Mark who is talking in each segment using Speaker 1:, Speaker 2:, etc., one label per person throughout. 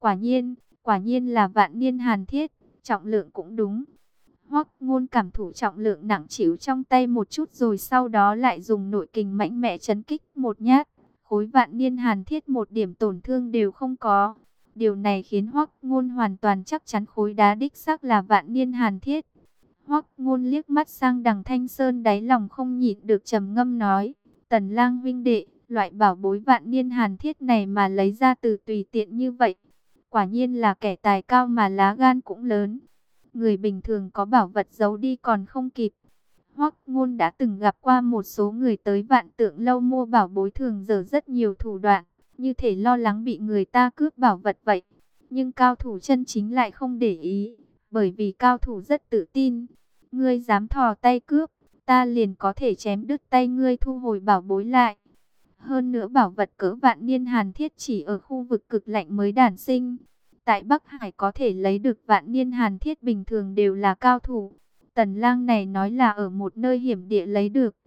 Speaker 1: Quả nhiên là vạn niên hàn thiết, trọng lượng cũng đúng. Hoắc Ngôn cảm thụ trọng lượng nặng trĩu trong tay một chút rồi sau đó lại dùng nội kình mạnh mẽ chấn kích một nhát. Khối vạn niên hàn thiết một điểm tổn thương đều không có. Điều này khiến Hoắc Ngôn hoàn toàn chắc chắn khối đá đích xác là vạn niên hàn thiết. Hoắc Ngôn liếc mắt sang Đằng Thanh Sơn, đáy lòng không nhịn được trầm ngâm nói: Tần Lang huynh đệ, loại bảo bối vạn niên hàn thiết này mà lấy ra từ tùy tiện như vậy, quả nhiên là kẻ tài cao mà lá gan cũng lớn. Người bình thường có bảo vật giấu đi còn không kịp. Hoắc Ngôn đã từng gặp qua một số người tới Vạn Tượng lâu mua bảo bối thường dở rất nhiều thủ đoạn, như thể lo lắng bị người ta cướp bảo vật vậy. Nhưng cao thủ chân chính lại không để ý, bởi vì cao thủ rất tự tin. Ngươi dám thò tay cướp, ta liền có thể chém đứt tay ngươi, thu hồi bảo bối lại. Hơn nữa bảo vật cỡ vạn niên hàn thiết chỉ ở khu vực cực lạnh mới đản sinh. Tại Bắc Hải có thể lấy được vạn niên hàn thiết bình thường đều là cao thủ. Tần Lang này nói là ở một nơi hiểm địa lấy được.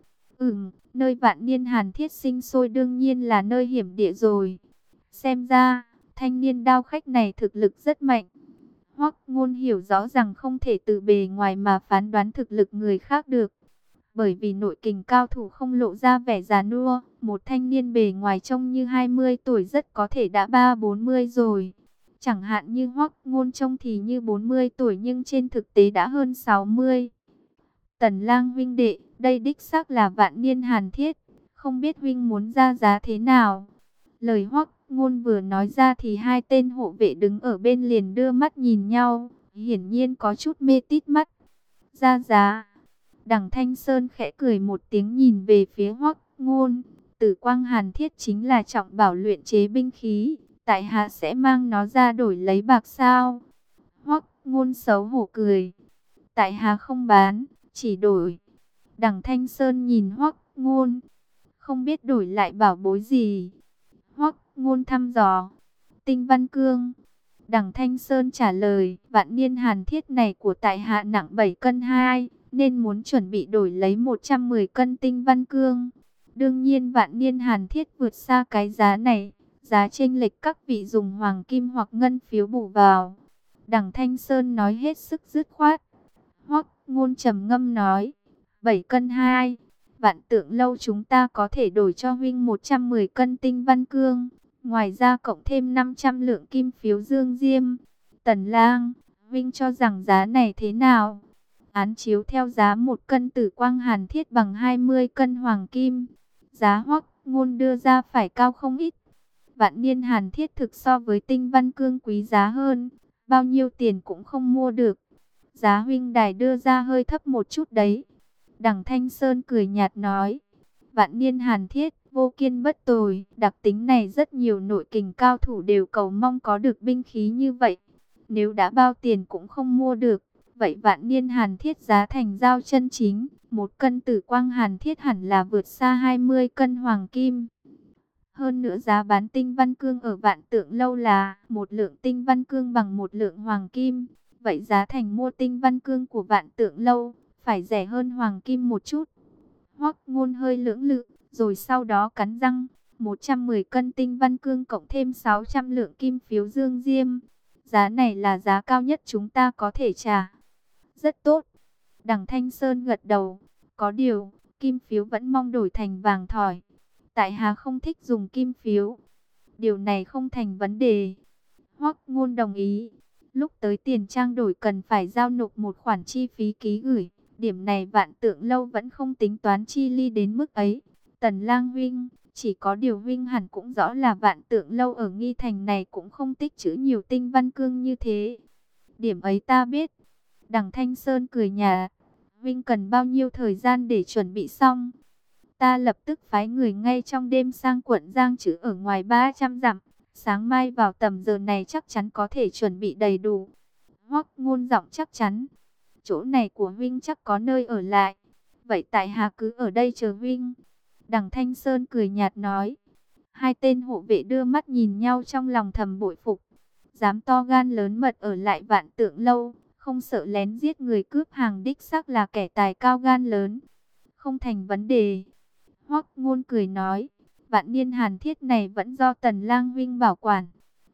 Speaker 1: Nơi vạn niên hàn thiết sinh sôi đương nhiên là nơi hiểm địa rồi. Xem ra, thanh niên đao khách này thực lực rất mạnh. Hoắc Ngôn hiểu rõ rằng không thể từ bề ngoài mà phán đoán thực lực người khác được. Bởi vì nội kình cao thủ không lộ ra vẻ già nua, một thanh niên bề ngoài trông như 20 tuổi rất có thể đã 30-40 rồi. Chẳng hạn như Hoắc Ngôn trông thì như 40 tuổi nhưng trên thực tế đã hơn 60. Tần Lang huynh đệ, đây đích xác là vạn niên hàn thiết, không biết huynh muốn ra giá thế nào? Lời Hoắc Ngôn vừa nói ra thì hai tên hộ vệ đứng ở bên liền đưa mắt nhìn nhau, hiển nhiên có chút mê tít mắt. Ra giá? Đằng Thanh Sơn khẽ cười một tiếng nhìn về phía Hoắc Ngôn. Tử quang hàn thiết chính là trọng bảo luyện chế binh khí, tại hạ sẽ mang nó ra đổi lấy bạc sao? Hoắc Ngôn xấu hổ cười. Tại hạ không bán, chỉ đổi. Đằng Thanh Sơn nhìn Hoắc Ngôn, không biết đổi lại bảo bối gì. Hoắc Ngôn thăm dò. Tinh văn cương. Đằng Thanh Sơn trả lời, vạn niên hàn thiết này của tại hạ nặng 7 cân 2, nên muốn chuẩn bị đổi lấy 110 cân tinh văn cương. Đương nhiên vạn niên hàn thiết vượt xa cái giá này, giá chênh lệch các vị dùng hoàng kim hoặc ngân phiếu bù vào. Đằng Thanh Sơn nói hết sức dứt khoát. Hoắc Ngôn trầm ngâm nói, 7 cân 2, Vạn Tượng lâu chúng ta có thể đổi cho huynh 110 cân tinh văn cương. Ngoài ra cộng thêm 500 lượng kim phiếu dương diêm. Tần Lang, huynh cho rằng giá này thế nào? Án chiếu theo giá 1 cân tử quang hàn thiết bằng 20 cân hoàng kim. Giá Hoắc Ngôn đưa ra phải cao không ít. Vạn niên hàn thiết thực so với tinh văn cương quý giá hơn, bao nhiêu tiền cũng không mua được. Giá huynh đài đưa ra hơi thấp một chút đấy. Đằng Thanh Sơn cười nhạt nói, vạn niên hàn thiết, vô kiên bất tồi, đặc tính này rất nhiều nội kình cao thủ đều cầu mong có được binh khí như vậy. Nếu đã bao tiền cũng không mua được, vậy vạn niên hàn thiết giá thành giao chân chính, 1 cân tử quang hàn thiết hẳn là vượt xa 20 cân hoàng kim. Hơn nữa giá bán tinh văn cương ở Vạn Tượng lâu là 1 lượng tinh văn cương bằng 1 lượng hoàng kim. Vậy giá thành mua tinh văn cương của Vạn Tượng lâu phải rẻ hơn hoàng kim một chút. Hoắc Ngôn hơi lưỡng lự, rồi sau đó cắn răng, 110 cân tinh văn cương cộng thêm 600 lượng kim phiếu dương diêm. Giá này là giá cao nhất chúng ta có thể trả. Rất tốt. Đằng Thanh Sơn gật đầu. Có điều, kim phiếu vẫn mong đổi thành vàng thỏi. Tại hạ không thích dùng kim phiếu. Điều này không thành vấn đề. Hoắc Ngôn đồng ý. Lúc tới tiền trang đổi cần phải giao nộp một khoản chi phí ký gửi. Điểm này Vạn Tượng lâu vẫn không tính toán chi ly đến mức ấy. Tần Lang huynh, chỉ có điều huynh hẳn cũng rõ là Vạn Tượng lâu ở Nghi Thành này cũng không tích trữ nhiều tinh văn cương như thế. Điểm ấy ta biết. Đằng Thanh Sơn cười nhạt. Huynh cần bao nhiêu thời gian để chuẩn bị xong? Ta lập tức phái người ngay trong đêm sang quận Giang Trữ ở ngoài 300 dặm. Sáng mai vào tầm giờ này chắc chắn có thể chuẩn bị đầy đủ. Hoắc Ngôn giọng chắc chắn. Chỗ này của huynh chắc có nơi ở lại. Vậy tại hạ cứ ở đây chờ huynh. Đằng Thanh Sơn cười nhạt nói. Hai tên hộ vệ đưa mắt nhìn nhau trong lòng thầm bội phục. Dám to gan lớn mật ở lại Vạn Tượng lâu, không sợ lén giết người cướp hàng, đích xác là kẻ tài cao gan lớn. Không thành vấn đề. Hoắc Ngôn cười nói, vạn niên hàn thiết này vẫn do Tần Lang huynh bảo quản.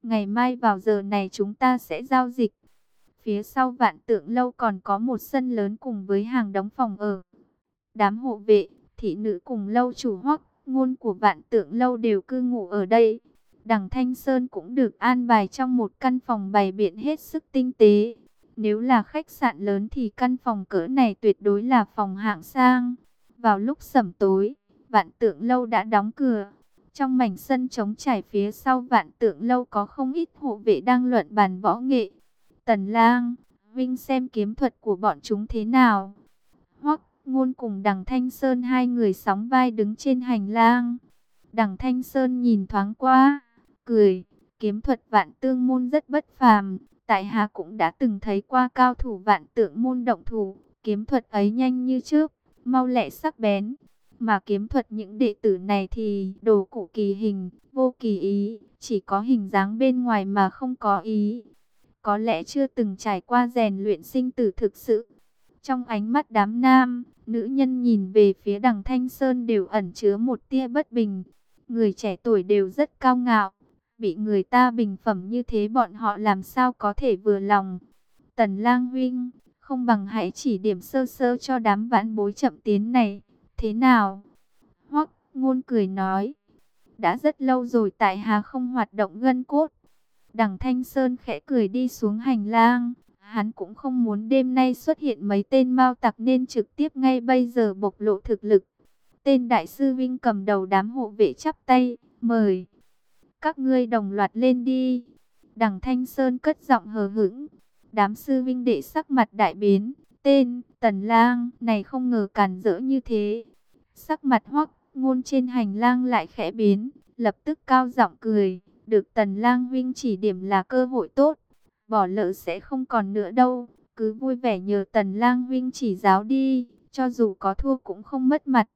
Speaker 1: Ngày mai vào giờ này chúng ta sẽ giao dịch. Phía sau Vạn Tượng Lâu còn có một sân lớn cùng với hàng đống phòng ở. Đám hộ vệ, thị nữ cùng lâu chủ Hoắc Ngôn của Vạn Tượng Lâu đều cư ngụ ở đây. Đằng Thanh Sơn cũng được an bài trong một căn phòng bày biện hết sức tinh tế. Nếu là khách sạn lớn thì căn phòng cỡ này tuyệt đối là phòng hạng sang. Vào lúc sẩm tối, Vạn Tượng Lâu đã đóng cửa. Trong mảnh sân trống trải phía sau Vạn Tượng Lâu có không ít hộ vệ đang luận bàn võ nghệ. Tần Lang, Vinh xem kiếm thuật của bọn chúng thế nào. Hoắc Ngôn cùng Đằng Thanh Sơn hai người sóng vai đứng trên hành lang. Đằng Thanh Sơn nhìn thoáng qua, cười, kiếm thuật Vạn Tượng môn rất bất phàm, tại hạ cũng đã từng thấy qua cao thủ Vạn Tượng môn động thủ, kiếm thuật ấy nhanh như chớp, mau lẹ sắc bén, mà kiếm thuật những đệ tử này thì đồ cụ kỳ hình, vô kỳ ý, chỉ có hình dáng bên ngoài mà không có ý. Có lẽ chưa từng trải qua rèn luyện sinh tử thực sự. Trong ánh mắt đám nam, nữ nhân nhìn về phía Đằng Thanh Sơn đều ẩn chứa một tia bất bình. Người trẻ tuổi đều rất cao ngạo, bị người ta bình phẩm như thế bọn họ làm sao có thể vừa lòng. Tần Lang huynh, không bằng hãy chỉ điểm sơ sơ cho đám vãn bối chậm tiến này, thế nào? Hoắc Ngôn cười nói, đã rất lâu rồi tại hạ không hoạt động gân cốt. Đằng Thanh Sơn khẽ cười đi xuống hành lang. Hắn cũng không muốn đêm nay xuất hiện mấy tên mao tặc nên trực tiếp ngay bây giờ bộc lộ thực lực. Tên đại sư Vinh cầm đầu đám hộ vệ chắp tay, mời. Các ngươi đồng loạt lên đi. Đằng Thanh Sơn cất giọng hờ hững. Đám sư Vinh đệ sắc mặt đại biến. Tên Tần Lang này không ngờ càn rỡ như thế. Sắc mặt Hoắc Ngôn trên hành lang lại khẽ biến, lập tức cao giọng cười. Được Tần Lang huynh chỉ điểm là cơ hội tốt, bỏ lỡ sẽ không còn nữa đâu, cứ vui vẻ nhờ Tần Lang huynh chỉ giáo đi, cho dù có thua cũng không mất mặt.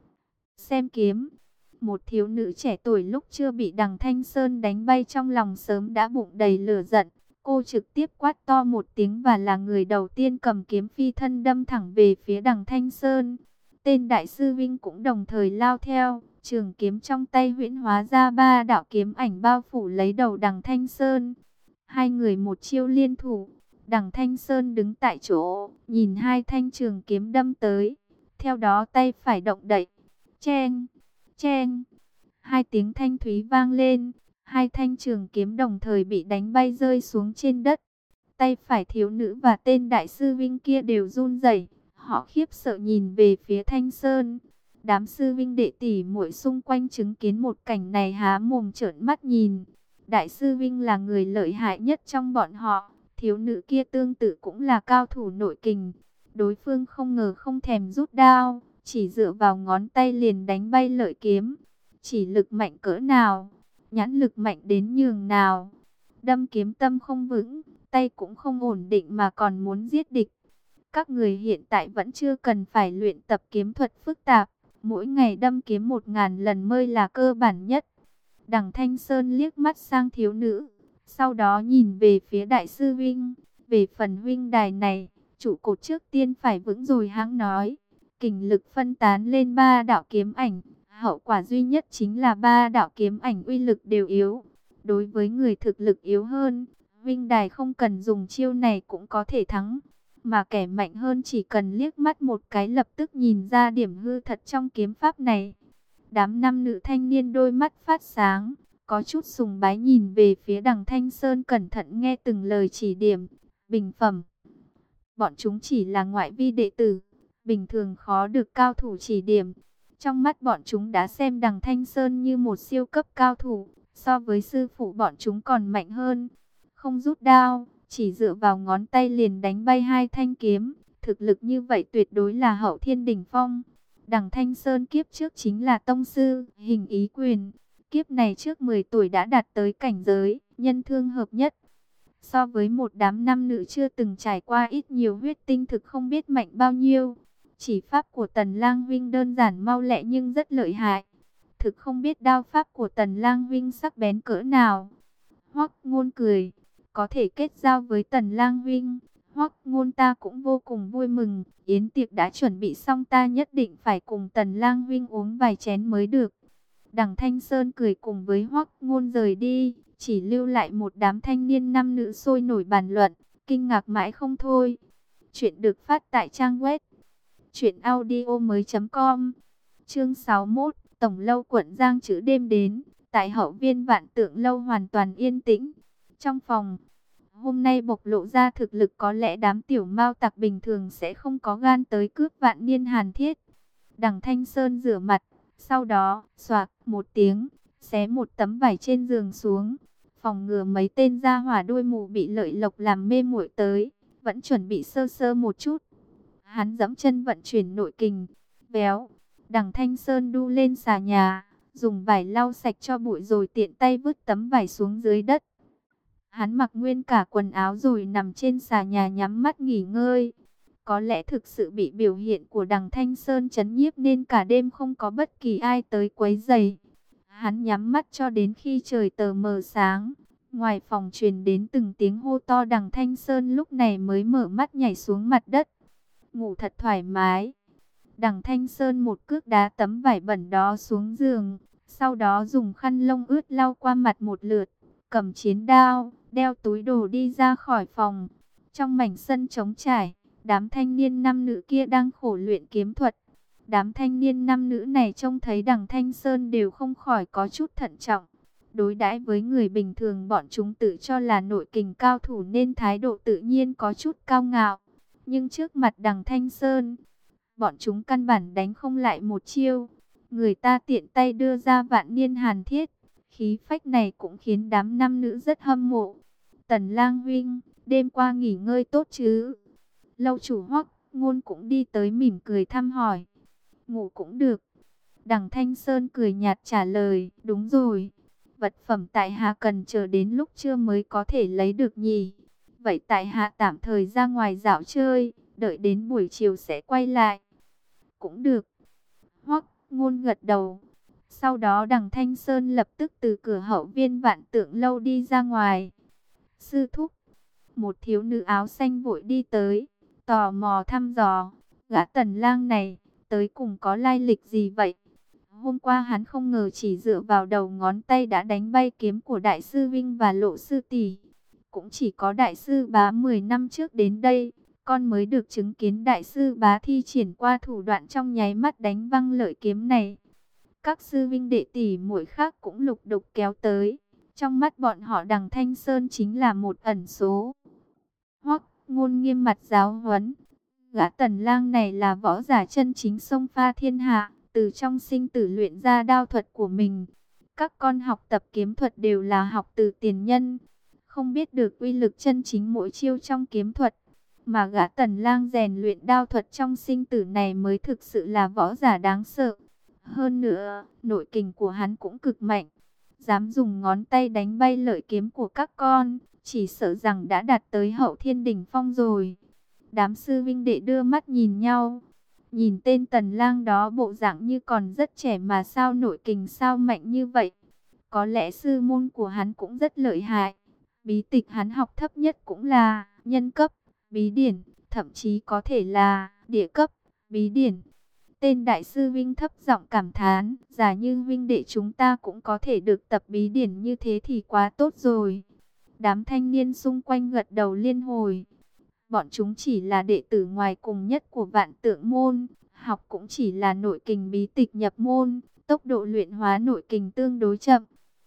Speaker 1: Xem kiếm, một thiếu nữ trẻ tuổi lúc chưa bị Đằng Thanh Sơn đánh bay trong lòng sớm đã bụng đầy lửa giận, cô trực tiếp quát to một tiếng và là người đầu tiên cầm kiếm phi thân đâm thẳng về phía Đằng Thanh Sơn. Tên đại sư Vinh cũng đồng thời lao theo, trường kiếm trong tay huyễn hóa ra ba đạo kiếm ảnh bao phủ lấy đầu Đằng Thanh Sơn. Hai người một chiêu liên thủ, Đằng Thanh Sơn đứng tại chỗ, nhìn hai thanh trường kiếm đâm tới. Theo đó tay phải động đậy, cheng, cheng, hai tiếng thanh thúy vang lên. Hai thanh trường kiếm đồng thời bị đánh bay rơi xuống trên đất. Tay phải thiếu nữ và tên đại sư Vinh kia đều run rẩy, họ khiếp sợ nhìn về phía Thanh Sơn. Đám sư Vinh đệ tỷ muội xung quanh chứng kiến một cảnh này há mồm trợn mắt nhìn. Đại sư Vinh là người lợi hại nhất trong bọn họ, thiếu nữ kia tương tự cũng là cao thủ nội kình. Đối phương không ngờ không thèm rút đao, chỉ dựa vào ngón tay liền đánh bay lợi kiếm. Chỉ lực mạnh cỡ nào, nhãn lực mạnh đến nhường nào. Đâm kiếm tâm không vững, tay cũng không ổn định mà còn muốn giết địch. Các người hiện tại vẫn chưa cần phải luyện tập kiếm thuật phức tạp, mỗi ngày đâm kiếm 1000 lần mới là cơ bản nhất. Đằng Thanh Sơn liếc mắt sang thiếu nữ, sau đó nhìn về phía đại sư Vinh. Về phần huynh đài này, trụ cột trước tiên phải vững rồi hãng nói. Kình lực phân tán lên ba đạo kiếm ảnh, hậu quả duy nhất chính là ba đạo kiếm ảnh uy lực đều yếu. Đối với người thực lực yếu hơn, huynh đài không cần dùng chiêu này cũng có thể thắng. Mà kẻ mạnh hơn chỉ cần liếc mắt một cái lập tức nhìn ra điểm hư thật trong kiếm pháp này. Đám nam nữ thanh niên đôi mắt phát sáng, có chút sùng bái nhìn về phía Đằng Thanh Sơn cẩn thận nghe từng lời chỉ điểm, bình phẩm. Bọn chúng chỉ là ngoại vi đệ tử, bình thường khó được cao thủ chỉ điểm. Trong mắt bọn chúng đã xem Đằng Thanh Sơn như một siêu cấp cao thủ, so với sư phụ bọn chúng còn mạnh hơn. Không rút đao, chỉ dựa vào ngón tay liền đánh bay hai thanh kiếm, thực lực như vậy tuyệt đối là hậu thiên đỉnh phong. Đằng Thanh Sơn kiếp trước chính là tông sư, hình ý quyền. Kiếp này trước 10 tuổi đã đạt tới cảnh giới, nhân thương hợp nhất. So với một đám nam nữ chưa từng trải qua ít nhiều huyết tinh thực không biết mạnh bao nhiêu. Chỉ pháp của Tần Lang Vinh đơn giản mau lẹ nhưng rất lợi hại. Thực không biết đao pháp của Tần Lang Vinh sắc bén cỡ nào. Hoắc Ngôn cười, có thể kết giao với Tần Lang Vinh, Hoắc Ngôn ta cũng vô cùng vui mừng. Yến tiệc đã chuẩn bị xong, ta nhất định phải cùng Tần Lang Vinh uống vài chén mới được. Đằng Thanh Sơn cười cùng với Hoắc Ngôn rời đi. chỉ lưu lại một đám thanh niên nam nữ sôi nổi bàn luận, kinh ngạc mãi không thôi. Chuyện được phát tại trang web truyệnaudiomoi.com. Chương 61, Tổng lâu quận Giang Trữ đêm đến, tại hậu viên Vạn Tượng lâu hoàn toàn yên tĩnh. Trong phòng, hôm nay bộc lộ ra thực lực, có lẽ đám tiểu mao tặc bình thường sẽ không có gan tới cướp Vạn Niên Hàn Thiết. Đằng Thanh Sơn rửa mặt, sau đó xoạc một tiếng, xé một tấm vải trên giường xuống, phòng ngừa mấy tên gia hỏa đuôi mù bị Lợi Lộc làm mê muội tới, vẫn chuẩn bị sơ sơ một chút. Hắn giẫm chân vận chuyển nội kình, béo. Đằng Thanh Sơn đu lên xà nhà, dùng vải lau sạch cho bụi rồi tiện tay vứt tấm vải xuống dưới đất. Hắn mặc nguyên cả quần áo rồi nằm trên xà nhà nhắm mắt nghỉ ngơi. Có lẽ thực sự bị biểu hiện của đằng Thanh Sơn chấn nhiếp nên cả đêm không có bất kỳ ai tới quấy rầy. Hắn nhắm mắt cho đến khi trời tờ mờ sáng. Ngoài phòng truyền đến từng tiếng hô to, đằng Thanh Sơn lúc này mới mở mắt nhảy xuống mặt đất. Ngủ thật thoải mái. Đằng Thanh Sơn một cước đá tấm vải bẩn đó xuống giường. Sau đó dùng khăn lông ướt lau qua mặt một lượt. Cầm chiến đao, đeo túi đồ đi ra khỏi phòng. Trong mảnh sân trống trải, đám thanh niên nam nữ kia đang khổ luyện kiếm thuật. Đám thanh niên nam nữ này trông thấy đằng Thanh Sơn đều không khỏi có chút thận trọng. Đối đãi với người bình thường, bọn chúng tự cho là nội kình cao thủ nên thái độ tự nhiên có chút cao ngạo. Nhưng trước mặt đằng Thanh Sơn, bọn chúng căn bản đánh không lại một chiêu. Người ta tiện tay đưa ra Vạn Niên Hàn Thiết. Khí phách này cũng khiến đám nam nữ rất hâm mộ. Tần Lang huynh, đêm qua nghỉ ngơi tốt chứ? Lâu chủ Hoắc Ngôn cũng đi tới mỉm cười thăm hỏi. Ngủ cũng được. Đằng Thanh Sơn cười nhạt trả lời, đúng rồi. Vật phẩm tại hạ cần chờ đến lúc trưa mới có thể lấy được nhỉ. Vậy tại hạ tạm thời ra ngoài dạo chơi, đợi đến buổi chiều sẽ quay lại. Cũng được. Hoắc Ngôn gật đầu. Sau đó đằng Thanh Sơn lập tức từ cửa hậu viên Vạn Tượng lâu đi ra ngoài. Sư thúc. Một thiếu nữ áo xanh vội đi tới, tò mò thăm dò. Gã Tần Lang này, tới cùng có lai lịch gì vậy? Hôm qua hắn không ngờ chỉ dựa vào đầu ngón tay đã đánh bay kiếm của Đại sư Vinh và Lộ sư tỷ. Cũng chỉ có Đại sư Bá 10 năm trước đến đây, con mới được chứng kiến Đại sư Bá thi triển qua thủ đoạn trong nháy mắt đánh văng lợi kiếm này. Các sư vinh đệ tỷ muội khác cũng lục đục kéo tới. Trong mắt bọn họ đằng Thanh Sơn chính là một ẩn số. Hoắc Ngôn nghiêm mặt giáo huấn. Gã Tần Lang này là võ giả chân chính xông pha thiên hạ, từ trong sinh tử luyện ra đao thuật của mình. Các con học tập kiếm thuật đều là học từ tiền nhân, không biết được uy lực chân chính mỗi chiêu trong kiếm thuật. Mà gã Tần Lang rèn luyện đao thuật trong sinh tử này mới thực sự là võ giả đáng sợ. Hơn nữa, nội kình của hắn cũng cực mạnh. Dám dùng ngón tay đánh bay lợi kiếm của các con, chỉ sợ rằng đã đạt tới hậu thiên đỉnh phong rồi. Đám sư vinh đệ đưa mắt nhìn nhau. Nhìn tên Tần Lang đó bộ dạng như còn rất trẻ mà sao nội kình sao mạnh như vậy. Có lẽ sư môn của hắn cũng rất lợi hại. Bí tịch hắn học thấp nhất cũng là nhân cấp, bí điển, thậm chí có thể là địa cấp, bí điển. Tên đại sư Vinh thấp giọng cảm thán, giả như Vinh đệ chúng ta cũng có thể được tập bí điển như thế thì quá tốt rồi. Đám thanh niên xung quanh gật đầu liên hồi. Bọn chúng chỉ là đệ tử ngoài cùng nhất của Vạn Tượng môn, học cũng chỉ là nội kình bí tịch nhập môn, tốc độ luyện hóa nội kình tương đối chậm.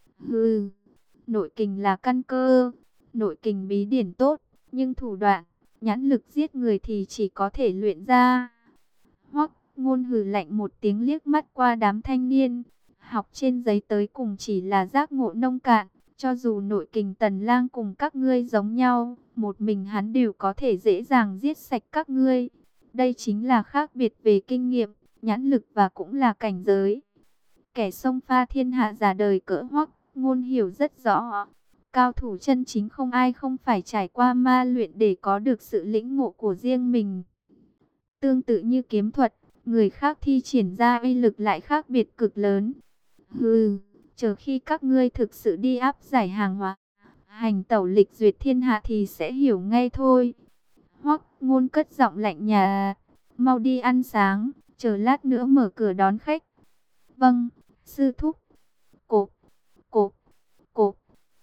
Speaker 1: Hừ, nội kình là căn cơ, nội kình bí điển tốt, nhưng thủ đoạn, nhãn lực giết người thì chỉ có thể luyện ra. Hoắc Ngôn hừ lạnh một tiếng liếc mắt qua đám thanh niên, học trên giấy tới cùng chỉ là giác ngộ nông cạn, cho dù nội kình Tần Lang cùng các ngươi giống nhau, một mình hắn đều có thể dễ dàng giết sạch các ngươi. Đây chính là khác biệt về kinh nghiệm, nhãn lực và cũng là cảnh giới. Kẻ xông pha thiên hạ giả đời cỡ Hoắc Ngôn hiểu rất rõ. Cao thủ chân chính không ai không phải trải qua ma luyện để có được sự lĩnh ngộ của riêng mình. Tương tự như kiếm thuật, người khác thi triển ra uy lực lại khác biệt cực lớn. Hừ, chờ khi các ngươi thực sự đi áp giải hàng hóa, hành tẩu lịch duyệt thiên hạ thì sẽ hiểu ngay thôi. Hoắc Ngôn cất giọng lạnh nhạt, mau đi ăn sáng, chờ lát nữa mở cửa đón khách. Vâng, sư thúc. Cộp, cộp, cộp.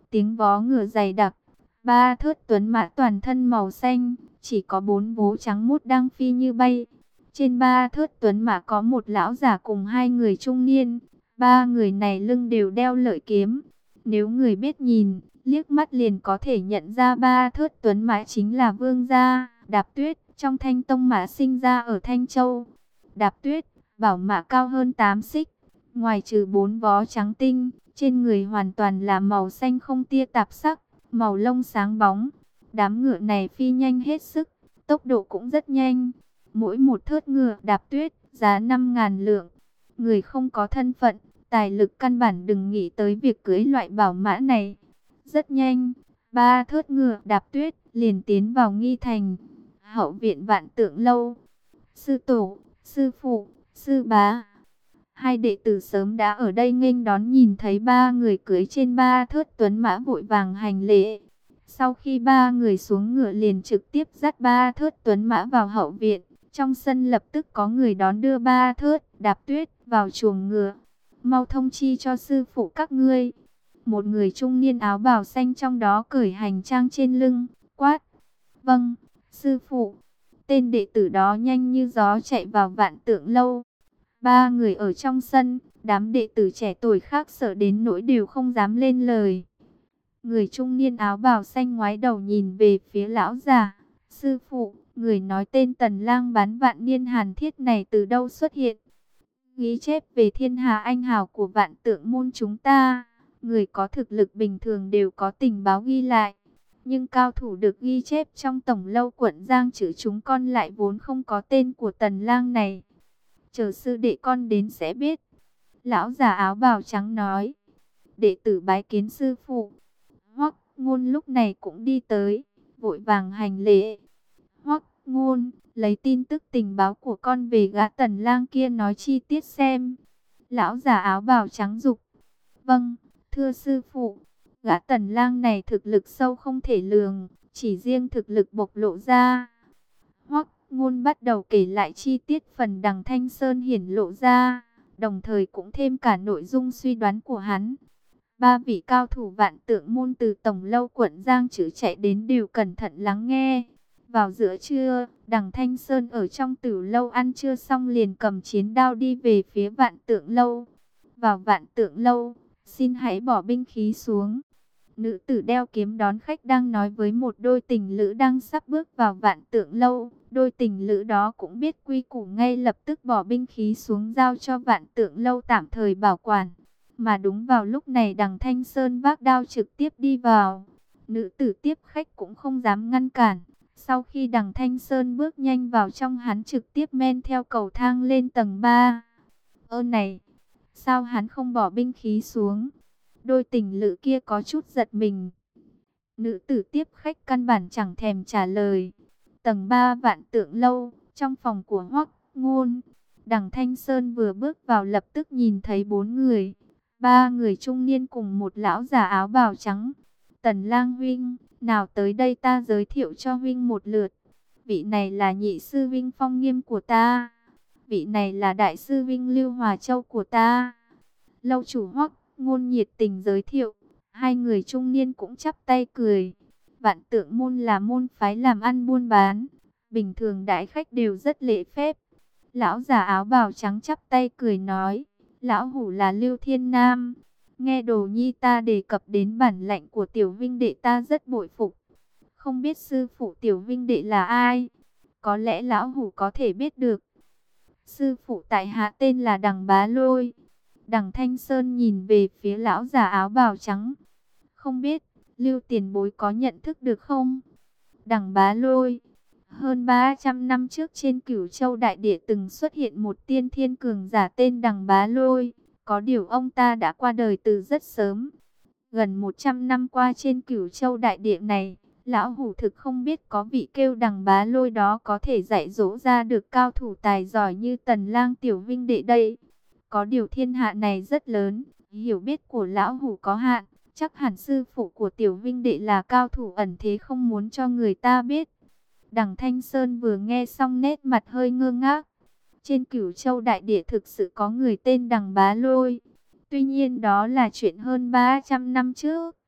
Speaker 1: tiếng vó ngựa dày đặc. Ba thớt tuấn mã toàn thân màu xanh, chỉ có 4 vó trắng muốt đang phi như bay. Trên ba thớt tuấn mã có một lão già cùng 2 người trung niên. Ba người này lưng đều đeo lợi kiếm. Nếu người biết nhìn, liếc mắt liền có thể nhận ra ba thớt tuấn mã chính là vương gia Đạp Tuyết, trong Thanh Tông mã sinh ra ở Thanh Châu. Đạp Tuyết, bảo mã cao hơn 8 xích, ngoài trừ 4 vó trắng tinh, trên người hoàn toàn là màu xanh không tia tạp sắc, màu lông sáng bóng. Đám ngựa này phi nhanh hết sức, tốc độ cũng rất nhanh. Mỗi một thớt ngựa Đạp Tuyết giá 5.000 lượng. Người không có thân phận, tài lực căn bản đừng nghĩ tới việc cưới loại bảo mã này. Rất nhanh, ba thớt ngựa Đạp Tuyết liền tiến vào Nghi Thành. Hậu viện Vạn Tượng lâu. Sư tổ, sư phụ, sư bá, hai đệ tử sớm đã ở đây nghênh đón, nhìn thấy ba người cưỡi trên ba thớt tuấn mã vội vàng hành lễ. Sau khi ba người xuống ngựa liền trực tiếp dắt ba thớt tuấn mã vào hậu viện. Trong sân lập tức có người đón đưa ba thớt Đạp Tuyết vào chuồng ngựa. Mau thông chi cho sư phụ các ngươi. Một người trung niên áo bào xanh trong đó cởi hành trang trên lưng, quát. Vâng, sư phụ. Tên đệ tử đó nhanh như gió chạy vào Vạn Tượng lâu. Ba người ở trong sân, đám đệ tử trẻ tuổi khác sợ đến nỗi đều không dám lên lời. Người trung niên áo bào xanh ngoái đầu nhìn về phía lão già. Sư phụ, người nói tên Tần Lang bán vạn niên hàn thiết này từ đâu xuất hiện? Ghi chép về thiên hà anh hào của Vạn Tượng môn chúng ta, người có thực lực bình thường đều có tình báo ghi lại. Nhưng cao thủ được ghi chép trong tổng lâu quận Giang chữ chúng con lại vốn không có tên của Tần Lang này. Chờ sư đệ con đến sẽ biết. Lão già áo bào trắng nói. Đệ tử bái kiến sư phụ. Hoắc Ngôn lúc này cũng đi tới, vội vàng hành lễ. Hoắc Ngôn, lấy tin tức tình báo của con về gã Tần Lang kia nói chi tiết xem. Lão già áo bào trắng dục. Vâng, thưa sư phụ. Gã Tần Lang này thực lực sâu không thể lường, chỉ riêng thực lực bộc lộ ra. Hoắc Ngôn bắt đầu kể lại chi tiết phần Đằng Thanh Sơn hiển lộ ra, đồng thời cũng thêm cả nội dung suy đoán của hắn. Ba vị cao thủ Vạn Tượng môn từ tổng lâu quận Giang Trữ chạy đến đều cẩn thận lắng nghe. Vào giữa trưa, Đằng Thanh Sơn ở trong Tử lâu ăn trưa xong liền cầm chiến đao đi về phía Vạn Tượng lâu. Vào Vạn Tượng lâu, xin hãy bỏ binh khí xuống. Nữ tử đeo kiếm đón khách đang nói với một đôi tình lữ đang sắp bước vào Vạn Tượng lâu. Đôi tình lữ đó cũng biết quy củ, ngay lập tức bỏ binh khí xuống giao cho Vạn Tượng lâu tạm thời bảo quản. Mà đúng vào lúc này Đằng Thanh Sơn vác đao trực tiếp đi vào. Nữ tử tiếp khách cũng không dám ngăn cản. Sau khi Đằng Thanh Sơn bước nhanh vào trong, hắn trực tiếp men theo cầu thang lên tầng 3. Ơ này, sao hắn không bỏ binh khí xuống? Đôi tình lữ kia có chút giật mình. Nữ tử tiếp khách căn bản chẳng thèm trả lời. Tầng 3 Vạn Tượng lâu, trong phòng của Hoắc Ngôn. Đằng Thanh Sơn vừa bước vào lập tức nhìn thấy 4 người. 3 người trung niên cùng một lão già áo bào trắng. Tần Lang huynh, nào tới đây ta giới thiệu cho huynh một lượt. Vị này là nhị sư huynh Phong Nghiêm của ta. Vị này là đại sư huynh Lưu Hòa Châu của ta. Lâu chủ Hoắc Ngôn nhiệt tình giới thiệu. Hai người trung niên cũng chắp tay cười. Vạn Tượng môn là môn phái làm ăn buôn bán, bình thường đãi khách đều rất lễ phép. Lão già áo bào trắng chắp tay cười nói. Lão hủ là Lưu Thiên Nam. Nghe Đồ Nhi ta đề cập đến bản lãnh của tiểu vinh đệ ta rất bội phục. Không biết sư phụ tiểu vinh đệ là ai? Có lẽ lão hủ có thể biết được. Sư phụ tại hạ tên là Đằng Bá Lôi. Đằng Thanh Sơn nhìn về phía lão già áo bào trắng. Không biết, Lưu tiền bối có nhận thức được không? Đằng Bá Lôi. Hơn 300 năm trước trên Cửu Châu Đại Địa từng xuất hiện một tiên thiên cường giả tên Đằng Bá Lôi. Có điều ông ta đã qua đời từ rất sớm. Gần 100 năm qua trên Cửu Châu Đại Địa này, lão hủ thực không biết có vị kêu Đằng Bá Lôi đó có thể dạy dỗ ra được cao thủ tài giỏi như Tần Lang tiểu vinh đệ đây. Có điều thiên hạ này rất lớn, hiểu biết của lão hủ có hạn, chắc hẳn sư phụ của tiểu vinh đệ là cao thủ ẩn thế không muốn cho người ta biết. Đằng Thanh Sơn vừa nghe xong nét mặt hơi ngơ ngác. Trên Cửu Châu Đại Địa thực sự có người tên Đằng Bá Lôi. Tuy nhiên đó là chuyện hơn 300 năm trước.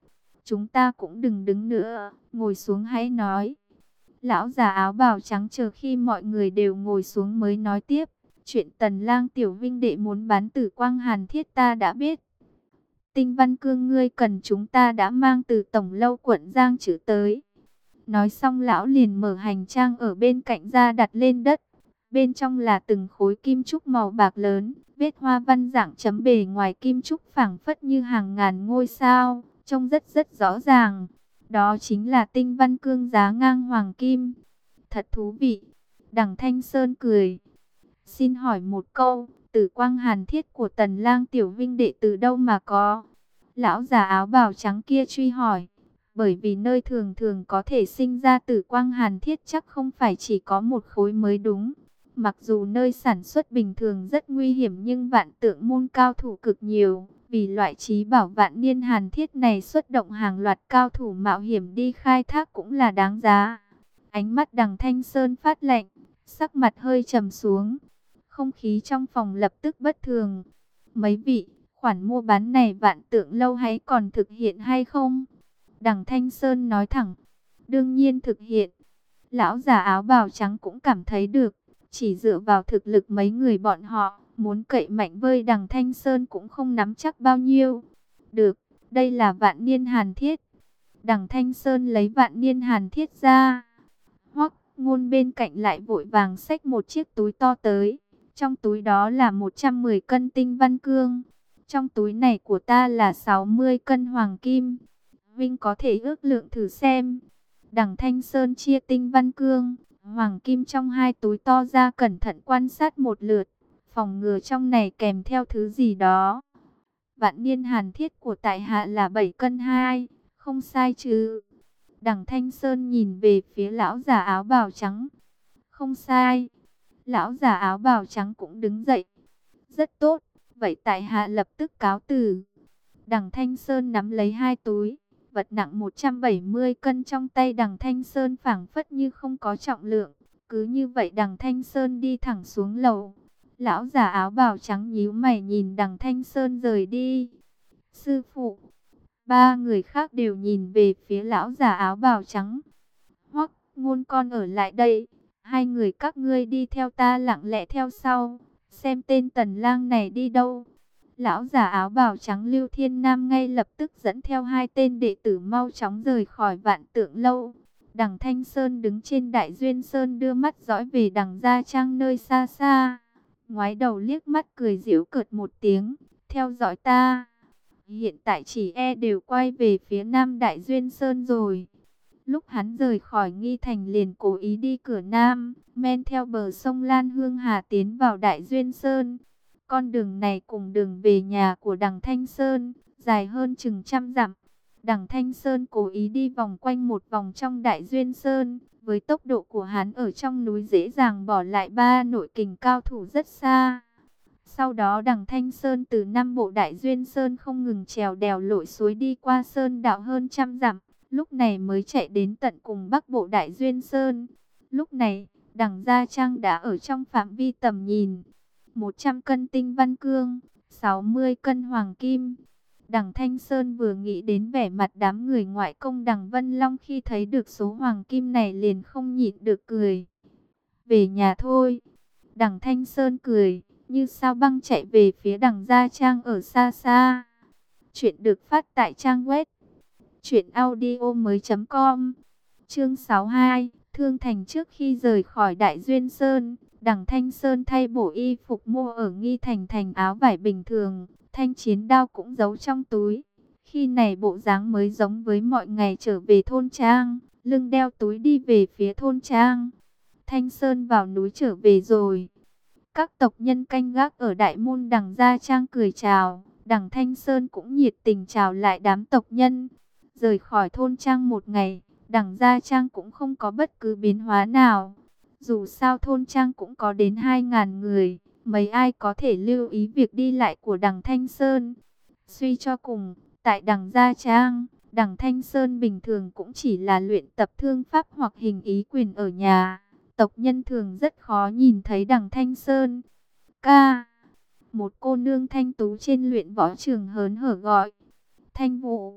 Speaker 1: chúng ta cũng đừng đứng nữa, ngồi xuống hãy nói. Lão già áo bào trắng chờ khi mọi người đều ngồi xuống mới nói tiếp. Chuyện Tần Lang tiểu vinh đệ muốn bán Tử Quang Hàn Thiết ta đã biết. Tinh Văn Cương ngươi cần chúng ta đã mang từ tổng lâu quận Giang Trữ tới. Nói xong lão liền mở hành trang ở bên cạnh ra đặt lên đất. Bên trong là từng khối kim trúc màu bạc lớn, vết hoa văn dạng chấm bề ngoài kim trúc phảng phất như hàng ngàn ngôi sao, trông rất rất rõ ràng. Đó chính là Tinh Văn Cương giá ngang hoàng kim. Thật thú vị. Đằng Thanh Sơn cười. Xin hỏi một câu, Tử Quang Hàn Thiết của Tần Lang tiểu vinh đệ từ đâu mà có? Lão già áo bào trắng kia truy hỏi. Bởi vì nơi thường thường có thể sinh ra Tử Quang Hàn Thiết chắc không phải chỉ có một khối mới đúng. Mặc dù nơi sản xuất bình thường rất nguy hiểm nhưng vạn tượng môn cao thủ cực nhiều. Vì loại trí bảo vạn niên hàn thiết này xuất động hàng loạt cao thủ mạo hiểm đi khai thác cũng là đáng giá. Ánh mắt Đằng Thanh Sơn phát lạnh, sắc mặt hơi trầm xuống. Không khí trong phòng lập tức bất thường. Mấy vị, khoản mua bán này vạn tượng lâu hay còn thực hiện hay không? Đằng Thanh Sơn nói thẳng, đương nhiên thực hiện. Lão già áo bào trắng cũng cảm thấy được. Chỉ dựa vào thực lực mấy người bọn họ, muốn cậy mạnh với Đằng Thanh Sơn cũng không nắm chắc bao nhiêu. Được, đây là vạn niên hàn thiết. Đằng Thanh Sơn lấy vạn niên hàn thiết ra. Hoắc Ngôn bên cạnh lại vội vàng xách một chiếc túi to tới. Trong túi đó là 110 cân tinh văn cương. Trong túi này của ta là 60 cân hoàng kim. Vinh có thể ước lượng thử xem. Đằng Thanh Sơn chia tinh văn cương, hoàng kim trong hai túi to ra cẩn thận quan sát một lượt, phòng ngừa trong này kèm theo thứ gì đó. Vạn niên hàn thiết của tại hạ là 7 cân 2, không sai chứ? Đằng Thanh Sơn nhìn về phía lão già áo bào trắng. Không sai. Lão già áo bào trắng cũng đứng dậy. Rất tốt, vậy tại hạ lập tức cáo từ. Đằng Thanh Sơn nắm lấy hai túi. Vật nặng 170 cân trong tay Đằng Thanh Sơn phảng phất như không có trọng lượng. Cứ như vậy Đằng Thanh Sơn đi thẳng xuống lầu. Lão già áo bào trắng nhíu mày nhìn Đằng Thanh Sơn rời đi. Sư phụ. Ba người khác đều nhìn về phía lão già áo bào trắng. Hoắc Ngôn con ở lại đây. Hai người các ngươi đi theo ta lặng lẽ theo sau. Xem tên Tần Lang này đi đâu. Lão già áo bào trắng Lưu Thiên Nam ngay lập tức dẫn theo hai tên đệ tử mau chóng rời khỏi vạn tượng lâu. Đằng Thanh Sơn đứng trên Đại Duyên Sơn đưa mắt dõi về đằng Gia Trang nơi xa xa. Ngoái đầu liếc mắt cười giễu cợt một tiếng, theo dõi ta. Hiện tại chỉ đều quay về phía Nam Đại Duyên Sơn rồi. Lúc hắn rời khỏi Nghi Thành liền cố ý đi cửa Nam, men theo bờ sông Lan Hương Hà tiến vào Đại Duyên Sơn. Con đường này cùng đường về nhà của Đằng Thanh Sơn, dài hơn chừng 100 dặm. Đằng Thanh Sơn cố ý đi vòng quanh một vòng trong Đại Duyên Sơn. Với tốc độ của hắn ở trong núi dễ dàng bỏ lại ba nội kình cao thủ rất xa. Sau đó Đằng Thanh Sơn từ Nam Bộ Đại Duyên Sơn không ngừng trèo đèo lội suối đi qua sơn đạo hơn 100 dặm. Lúc này mới chạy đến tận cùng Bắc Bộ Đại Duyên Sơn. Lúc này, Đằng Gia Trang đã ở trong phạm vi tầm nhìn. 100 cân tinh văn cương, 60 cân hoàng kim. Đằng Thanh Sơn vừa nghĩ đến vẻ mặt đám người ngoại công Đằng Vân Long khi thấy được số hoàng kim này liền không nhịn được cười. Về nhà thôi. Đằng Thanh Sơn cười, như sao băng chạy về phía Đằng Gia Trang ở xa xa. Chuyện được phát tại trang web truyệnaudiomoi.com. Chương 62, Thương Thành. Trước khi rời khỏi Đại Duyên Sơn, Đằng Thanh Sơn thay bộ y phục mua ở Nghi Thành thành áo vải bình thường, thanh chiến đao cũng giấu trong túi. Khi này bộ dáng mới giống với mọi ngày trở về thôn trang, lưng đeo túi đi về phía thôn trang. Thanh Sơn vào núi trở về rồi. Các tộc nhân canh gác ở đại môn Đằng Gia Trang cười chào, Đằng Thanh Sơn cũng nhiệt tình chào lại đám tộc nhân. Rời khỏi thôn trang một ngày, Đằng Gia Trang cũng không có bất cứ biến hóa nào. Dù sao thôn trang cũng có đến 2.000 người, mấy ai có thể lưu ý việc đi lại của Đằng Thanh Sơn. Suy cho cùng, tại Đằng Gia Trang, Đằng Thanh Sơn bình thường cũng chỉ là luyện tập thương pháp hoặc hình ý quyền ở nhà. Tộc nhân thường rất khó nhìn thấy Đằng Thanh Sơn. Ca, một cô nương thanh tú trên luyện võ trường hớn hở gọi. Thanh Vũ.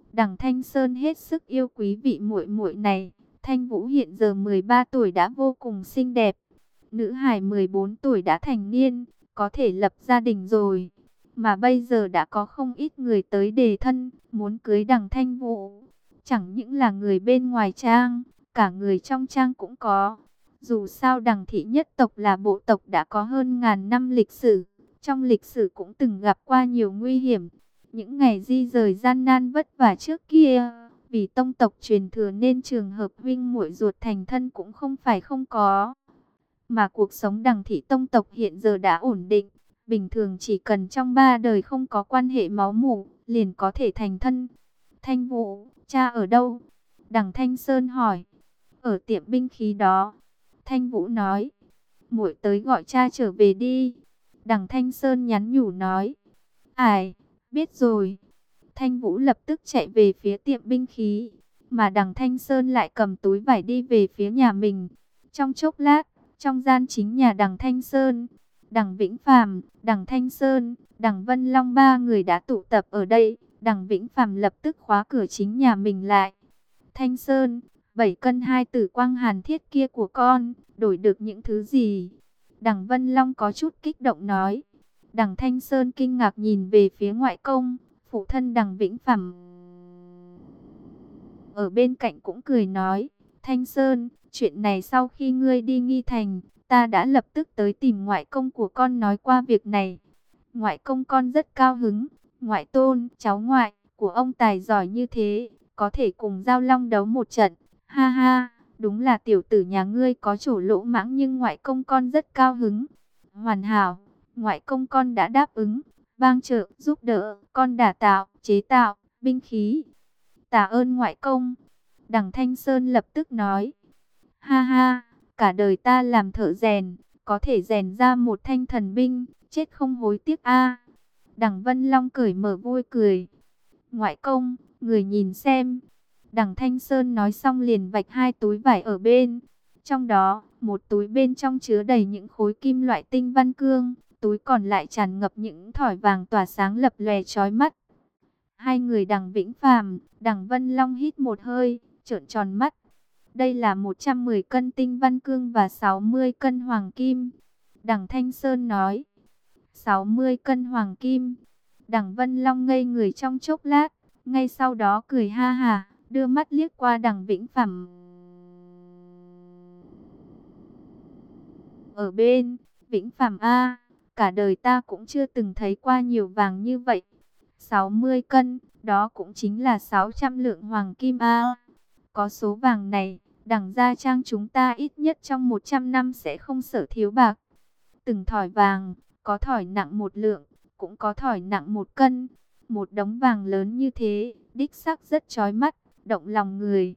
Speaker 1: Đằng Thanh Sơn hết sức yêu quý vị muội muội này. Thanh Vũ hiện giờ 13 tuổi đã vô cùng xinh đẹp. Nữ hài 14 tuổi đã thành niên, có thể lập gia đình rồi. Mà bây giờ đã có không ít người tới đề thân, muốn cưới đằng Thanh Vũ. Chẳng những là người bên ngoài trang, cả người trong trang cũng có. Dù sao đằng thị nhất tộc là bộ tộc đã có hơn ngàn năm lịch sử. Trong lịch sử cũng từng gặp qua nhiều nguy hiểm. Những ngày di rời gian nan vất vả trước kia, vì tông tộc truyền thừa nên trường hợp huynh muội ruột thành thân cũng không phải không có. Mà cuộc sống đằng thị tông tộc hiện giờ đã ổn định. Bình thường chỉ cần trong 3 đời không có quan hệ máu mủ, liền có thể thành thân. Thanh Vũ, cha ở đâu? Đằng Thanh Sơn hỏi. Ở tiệm binh khí đó. Thanh Vũ nói. Muội tới gọi cha trở về đi. Đằng Thanh Sơn nhắn nhủ nói. Ải, biết rồi. Thanh Vũ lập tức chạy về phía tiệm binh khí. Mà đằng Thanh Sơn lại cầm túi vải đi về phía nhà mình. Trong chốc lát, trong gian chính nhà đằng Thanh Sơn, đằng Vĩnh Phàm, đằng Thanh Sơn, đằng Vân Long ba người đã tụ tập ở đây. Đằng Vĩnh Phàm lập tức khóa cửa chính nhà mình lại. Thanh Sơn, 7 cân 2 tử quang hàn thiết kia của con, đổi được những thứ gì? Đằng Vân Long có chút kích động nói. Đằng Thanh Sơn kinh ngạc nhìn về phía ngoại công, phụ thân đằng Vĩnh Phàm. Ở bên cạnh cũng cười nói, Thanh Sơn, chuyện này sau khi ngươi đi Nghi Thành, ta đã lập tức tới tìm ngoại công của con nói qua việc này. Ngoại công con rất cao hứng, ngoại tôn, cháu ngoại của ông tài giỏi như thế, có thể cùng Giao Long đấu một trận. Ha ha, đúng là tiểu tử nhà ngươi có chỗ lỗ mãng nhưng ngoại công con rất cao hứng. Hoàn hảo, ngoại công con đã đáp ứng, bang trợ giúp đỡ con đả tạo, chế tạo, binh khí. Tạ ơn ngoại công. Đằng Thanh Sơn lập tức nói. Ha ha, cả đời ta làm thợ rèn, có thể rèn ra một thanh thần binh, chết không hối tiếc a. Đằng Vân Long cởi mở vui cười. Ngoại công, người nhìn xem. Đằng Thanh Sơn nói xong liền vạch 2 túi vải ở bên. Trong đó, một túi bên trong chứa đầy những khối kim loại tinh văn cương, túi còn lại tràn ngập những thỏi vàng tỏa sáng lập lòe chói mắt. Hai người đằng Vĩnh Phàm, đằng Vân Long hít một hơi, trợn tròn mắt. Đây là 110 cân tinh văn cương và 60 cân hoàng kim. Đằng Thanh Sơn nói. 60 cân hoàng kim. Đằng Vân Long ngây người trong chốc lát, ngay sau đó cười ha hả, đưa mắt liếc qua đằng Vĩnh Phàm. Ở bên, Vĩnh Phàm a, cả đời ta cũng chưa từng thấy qua nhiều vàng như vậy. 60 cân, đó cũng chính là 600 lượng hoàng kim a. Có số vàng này, đằng Gia Trang chúng ta ít nhất trong 100 năm sẽ không sợ thiếu bạc. Từng thỏi vàng, có thỏi nặng 1 lượng, cũng có thỏi nặng 1 cân. Một đống vàng lớn như thế, đích xác rất chói mắt, động lòng người.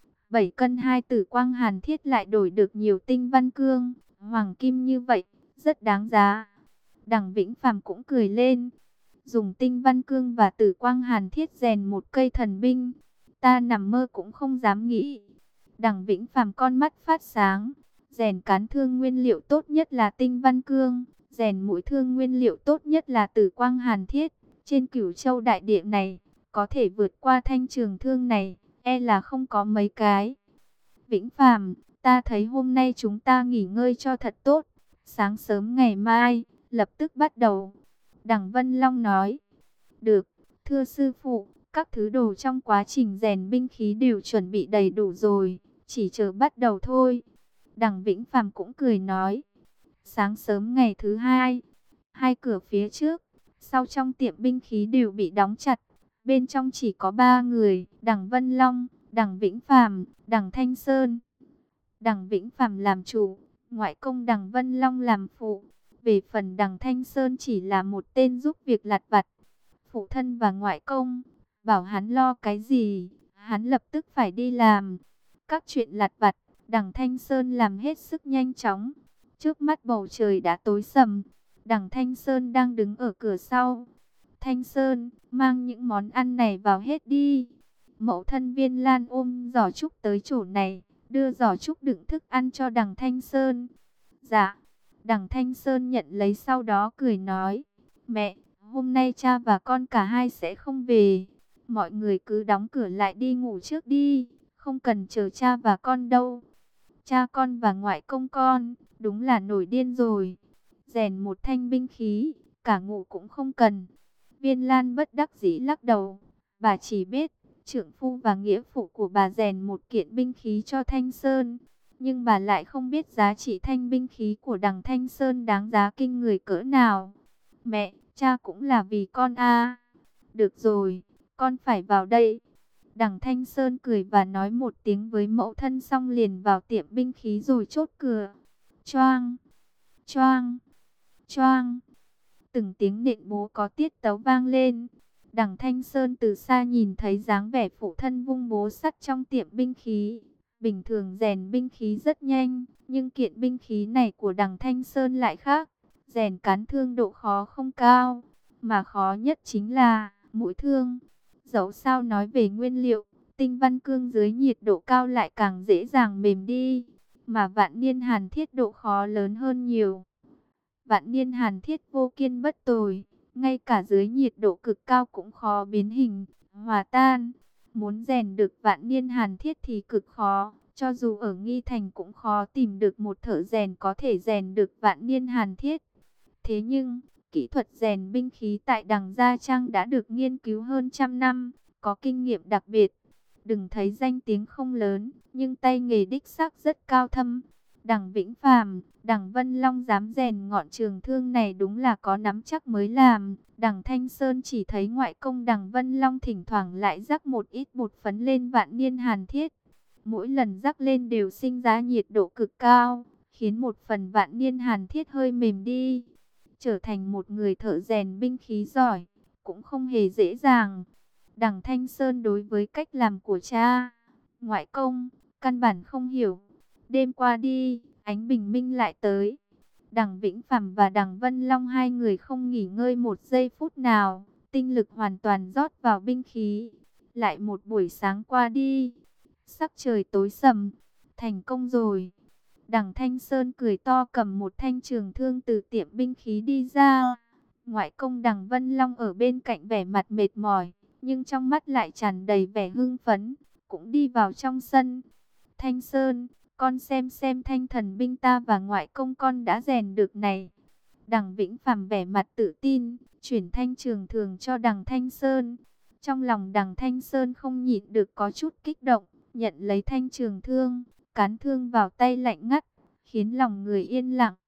Speaker 1: 7 cân 2 tử quang hàn thiết lại đổi được nhiều tinh văn cương, hoàng kim như vậy, rất đáng giá. Đằng Vĩnh Phàm cũng cười lên. Dùng tinh văn cương và tử quang hàn thiết rèn một cây thần binh, ta nằm mơ cũng không dám nghĩ. Đằng Vĩnh Phàm con mắt phát sáng, rèn cán thương nguyên liệu tốt nhất là tinh văn cương, rèn mũi thương nguyên liệu tốt nhất là tử quang hàn thiết. Trên Cửu Châu đại địa này, có thể vượt qua thanh trường thương này, e là không có mấy cái. Vĩnh Phàm, ta thấy hôm nay chúng ta nghỉ ngơi cho thật tốt, sáng sớm ngày mai, lập tức bắt đầu. Đằng Vân Long nói. Được, thưa sư phụ, các thứ đồ trong quá trình rèn binh khí đều chuẩn bị đầy đủ rồi, chỉ chờ bắt đầu thôi. Đằng Vĩnh Phàm cũng cười nói. Sáng sớm ngày thứ hai, 2 cửa phía trước, sau trong tiệm binh khí đều bị đóng chặt. Bên trong chỉ có 3 người, đằng Vân Long, đằng Vĩnh Phàm, đằng Thanh Sơn. Đằng Vĩnh Phàm làm chủ, ngoại công đằng Vân Long làm phụ. Về phần đằng Thanh Sơn chỉ là một tên giúp việc lặt vặt. Phụ thân và ngoại công, bảo hắn lo cái gì, hắn lập tức phải đi làm. Các chuyện lặt vặt, đằng Thanh Sơn làm hết sức nhanh chóng. Trước mắt bầu trời đã tối sầm, đằng Thanh Sơn đang đứng ở cửa sau. Thanh Sơn, mang những món ăn này vào hết đi. Mẫu thân Viên Lan ôm giỏ trúc tới chỗ này, đưa giỏ trúc đựng thức ăn cho đằng Thanh Sơn. Dạ. Đằng Thanh Sơn nhận lấy sau đó cười nói, mẹ, hôm nay cha và con cả hai sẽ không về. mọi người cứ đóng cửa lại đi ngủ trước đi, không cần chờ cha và con đâu. Cha con và ngoại công con, đúng là nổi điên rồi. Rèn một thanh binh khí, cả ngủ cũng không cần. Viên Lan bất đắc dĩ lắc đầu. Bà chỉ biết, trượng phu và nghĩa phụ của bà rèn một kiện binh khí cho Thanh Sơn. Nhưng bà lại không biết giá trị thanh binh khí của đằng Thanh Sơn đáng giá kinh người cỡ nào. Mẹ, cha cũng là vì con à. Được rồi, con phải vào đây. Đằng Thanh Sơn cười và nói một tiếng với mẫu thân xong liền vào tiệm binh khí rồi chốt cửa. Choang, choang, choang. Từng tiếng nện búa có tiết tấu vang lên. Đằng Thanh Sơn từ xa nhìn thấy dáng vẻ phụ thân vung búa sắt trong tiệm binh khí. Bình thường rèn binh khí rất nhanh, nhưng kiện binh khí này của đằng Thanh Sơn lại khác. Rèn cán thương độ khó không cao, mà khó nhất chính là mũi thương. Dẫu sao nói về nguyên liệu, tinh văn cương dưới nhiệt độ cao lại càng dễ dàng mềm đi, mà vạn niên hàn thiết độ khó lớn hơn nhiều. Vạn niên hàn thiết vô kiên bất tồi, ngay cả dưới nhiệt độ cực cao cũng khó biến hình, hòa tan. Muốn rèn được vạn niên hàn thiết thì cực khó, cho dù ở Nghi Thành cũng khó tìm được một thợ rèn có thể rèn được vạn niên hàn thiết. Thế nhưng, kỹ thuật rèn binh khí tại đằng Gia Trang đã được nghiên cứu hơn trăm năm, có kinh nghiệm đặc biệt. Đừng thấy danh tiếng không lớn, nhưng tay nghề đích xác rất cao thâm. Đằng Vĩnh Phàm, đằng Vân Long dám rèn ngọn trường thương này đúng là có nắm chắc mới làm. Đằng Thanh Sơn chỉ thấy ngoại công đằng Vân Long thỉnh thoảng lại rắc một ít bột phấn lên vạn niên hàn thiết. Mỗi lần rắc lên đều sinh ra nhiệt độ cực cao, khiến một phần vạn niên hàn thiết hơi mềm đi. Trở thành một người thợ rèn binh khí giỏi, cũng không hề dễ dàng. Đằng Thanh Sơn đối với cách làm của cha, ngoại công, căn bản không hiểu. Đêm qua đi, ánh bình minh lại tới. Đằng Vĩnh Phàm và đằng Vân Long hai người không nghỉ ngơi một giây phút nào, tinh lực hoàn toàn rót vào binh khí. Lại một buổi sáng qua đi, sắc trời tối sầm, thành công rồi. Đằng Thanh Sơn cười to cầm một thanh trường thương từ tiệm binh khí đi ra. Ngoại công đằng Vân Long ở bên cạnh vẻ mặt mệt mỏi, nhưng trong mắt lại tràn đầy vẻ hưng phấn, cũng đi vào trong sân. Thanh Sơn, con xem thanh thần binh ta và ngoại công con đã rèn được này. Đằng Vĩnh Phàm vẻ mặt tự tin, chuyển thanh trường thường cho đằng Thanh Sơn. Trong lòng đằng Thanh Sơn không nhịn được có chút kích động, nhận lấy thanh trường thương, cán thương vào tay lạnh ngắt, khiến lòng người yên lặng.